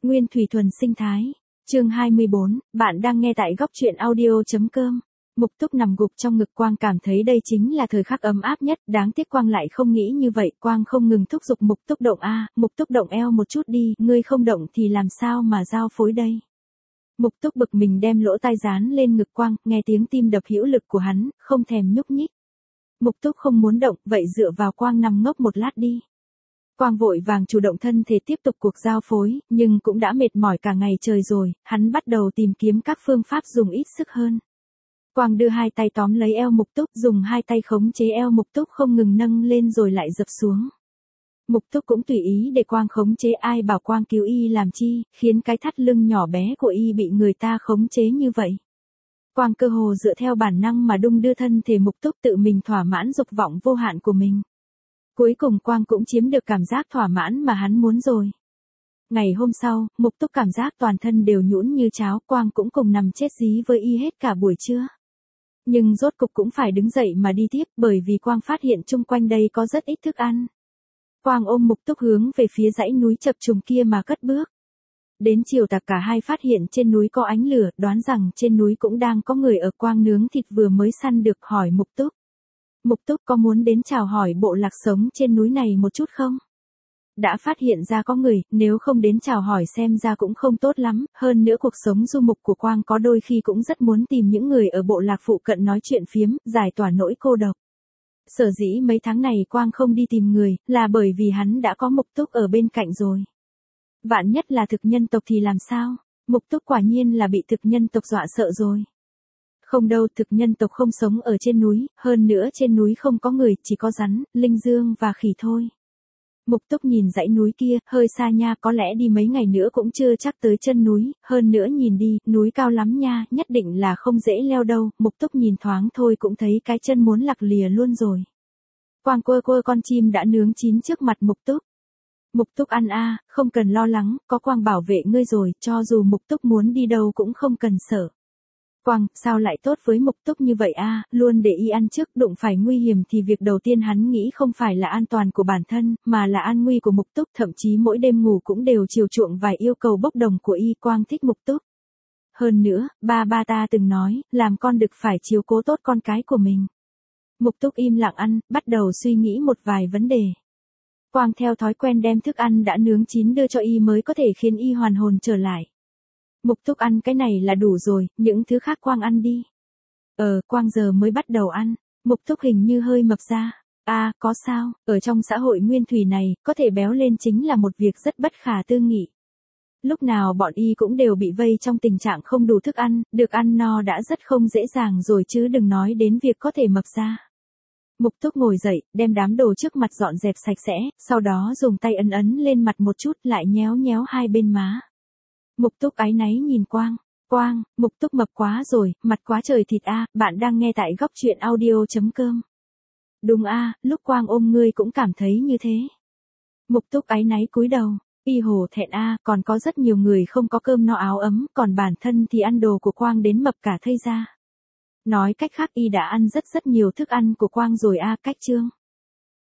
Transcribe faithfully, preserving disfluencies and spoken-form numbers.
Nguyên thủy thuần sinh thái. Chương hai mươi bốn, bạn đang nghe tại góc truyện audio.com. Mục Túc nằm gục trong ngực Quang, cảm thấy đây chính là thời khắc ấm áp nhất, đáng tiếc Quang lại không nghĩ như vậy. Quang không ngừng thúc giục Mục Túc động a, Mục Túc động eo một chút đi, ngươi không động thì làm sao mà giao phối đây. Mục Túc bực mình đem lỗ tai dán lên ngực Quang, nghe tiếng tim đập hữu lực của hắn, không thèm nhúc nhích. Mục Túc không muốn động, vậy dựa vào Quang nằm ngốc một lát đi. Quang vội vàng chủ động thân thể tiếp tục cuộc giao phối, nhưng cũng đã mệt mỏi cả ngày trời rồi, hắn bắt đầu tìm kiếm các phương pháp dùng ít sức hơn. Quang đưa hai tay tóm lấy eo Mục Túc, dùng hai tay khống chế eo Mục Túc không ngừng nâng lên rồi lại dập xuống. Mục Túc cũng tùy ý để Quang khống chế, ai bảo Quang cứu y làm chi, khiến cái thắt lưng nhỏ bé của y bị người ta khống chế như vậy. Quang cơ hồ dựa theo bản năng mà đung đưa thân thể Mục Túc, tự mình thỏa mãn dục vọng vô hạn của mình. Cuối cùng Quang cũng chiếm được cảm giác thỏa mãn mà hắn muốn rồi. Ngày hôm sau, Mục Túc cảm giác toàn thân đều nhũn như cháo, Quang cũng cùng nằm chết dí với y hết cả buổi trưa. Nhưng rốt cục cũng phải đứng dậy mà đi tiếp, bởi vì Quang phát hiện chung quanh đây có rất ít thức ăn. Quang ôm Mục Túc hướng về phía dãy núi chập trùng kia mà cất bước. Đến chiều tà cả hai phát hiện trên núi có ánh lửa, đoán rằng trên núi cũng đang có người ở. Quang nướng thịt vừa mới săn được, hỏi Mục Túc. Mục Túc có muốn đến chào hỏi bộ lạc sống trên núi này một chút không? Đã phát hiện ra có người, nếu không đến chào hỏi xem ra cũng không tốt lắm, hơn nữa cuộc sống du mục của Quang có đôi khi cũng rất muốn tìm những người ở bộ lạc phụ cận nói chuyện phiếm, giải tỏa nỗi cô độc. Sở dĩ mấy tháng này Quang không đi tìm người, là bởi vì hắn đã có Mục Túc ở bên cạnh rồi. Vạn nhất là thực nhân tộc thì làm sao? Mục Túc quả nhiên là bị thực nhân tộc dọa sợ rồi. Không đâu, thực nhân tộc không sống ở trên núi, hơn nữa trên núi không có người, chỉ có rắn, linh dương và khỉ thôi. Mục Túc nhìn dãy núi kia, hơi xa nha, có lẽ đi mấy ngày nữa cũng chưa chắc tới chân núi, hơn nữa nhìn đi, núi cao lắm nha, nhất định là không dễ leo đâu. Mục Túc nhìn thoáng thôi cũng thấy cái chân muốn lặc lìa luôn rồi. Quang quơ quơ con chim đã nướng chín trước mặt Mục Túc. Mục Túc ăn a, à, không cần lo lắng, có Quang bảo vệ ngươi rồi, cho dù Mục Túc muốn đi đâu cũng không cần sợ. Quang, sao lại tốt với Mục Túc như vậy a, à, luôn để y ăn trước, đụng phải nguy hiểm thì việc đầu tiên hắn nghĩ không phải là an toàn của bản thân, mà là an nguy của Mục Túc, thậm chí mỗi đêm ngủ cũng đều chiều chuộng vài yêu cầu bốc đồng của y. Quang thích Mục Túc. Hơn nữa, ba ba ta từng nói, làm con đực phải chiếu cố tốt con cái của mình. Mục Túc im lặng ăn, bắt đầu suy nghĩ một vài vấn đề. Quang theo thói quen đem thức ăn đã nướng chín đưa cho y mới có thể khiến y hoàn hồn trở lại. Mục Túc ăn cái này là đủ rồi, những thứ khác Quang ăn đi. Ờ, Quang giờ mới bắt đầu ăn. Mục Túc hình như hơi mập ra. À, có sao, ở trong xã hội nguyên thủy này, có thể béo lên chính là một việc rất bất khả tư nghị. Lúc nào bọn y cũng đều bị vây trong tình trạng không đủ thức ăn, được ăn no đã rất không dễ dàng rồi chứ đừng nói đến việc có thể mập ra. Mục Túc ngồi dậy, đem đám đồ trước mặt dọn dẹp sạch sẽ, sau đó dùng tay ấn ấn lên mặt một chút, lại nhéo nhéo hai bên má. Mục Túc áy náy nhìn Quang. Quang, Mục Túc mập quá rồi, mặt quá trời thịt a, à, bạn đang nghe tại góc truyện audio.com. Đúng a, à, lúc Quang ôm ngươi cũng cảm thấy như thế. Mục Túc áy náy cúi đầu, y hổ thẹn a, à, còn có rất nhiều người không có cơm no áo ấm, còn bản thân thì ăn đồ của Quang đến mập cả thây ra. Nói cách khác y đã ăn rất rất nhiều thức ăn của Quang rồi a, à, cách chương.